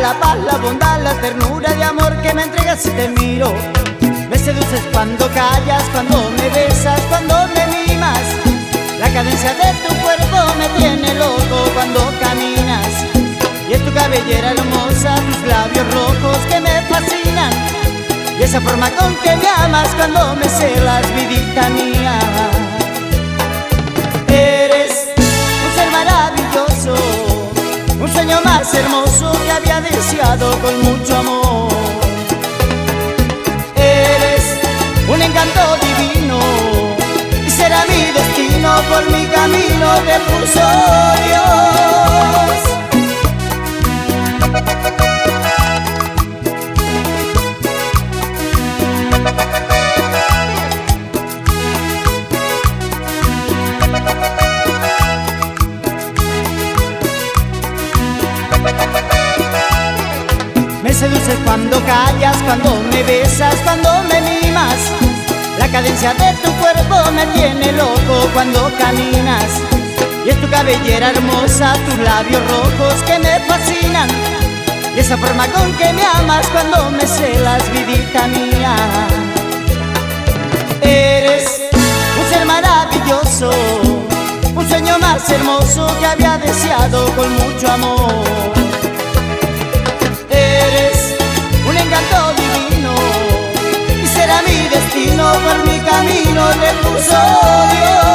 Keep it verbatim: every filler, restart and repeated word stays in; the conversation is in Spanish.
la paz, la bondad, la ternura de amor que me entregas si te miro. Me seduces cuando callas, cuando me besas, cuando me mimas. La cadencia de tu cuerpo me tiene loco cuando caminas. Y es tu cabellera hermosa, tus labios rojos que me fascinan. Y esa forma con que me amas cuando me celas, vidita mía. Eres un ser maravilloso, un sueño más hermoso que había deseado con mucho amor. Eres un encanto divino y será mi destino, por mi camino te puso Dios. Me seduces cuando callas, cuando me besas, cuando me mimas. La cadencia de tu cuerpo me tiene loco cuando caminas. Y es tu cabellera hermosa, tus labios rojos que me fascinan. Y esa forma con que me amas cuando me celas, vidita mía. Eres un ser maravilloso, un sueño más hermoso que había deseado con mucho amor. Eres un encanto divino y será mi destino, por mi camino te puso Dios.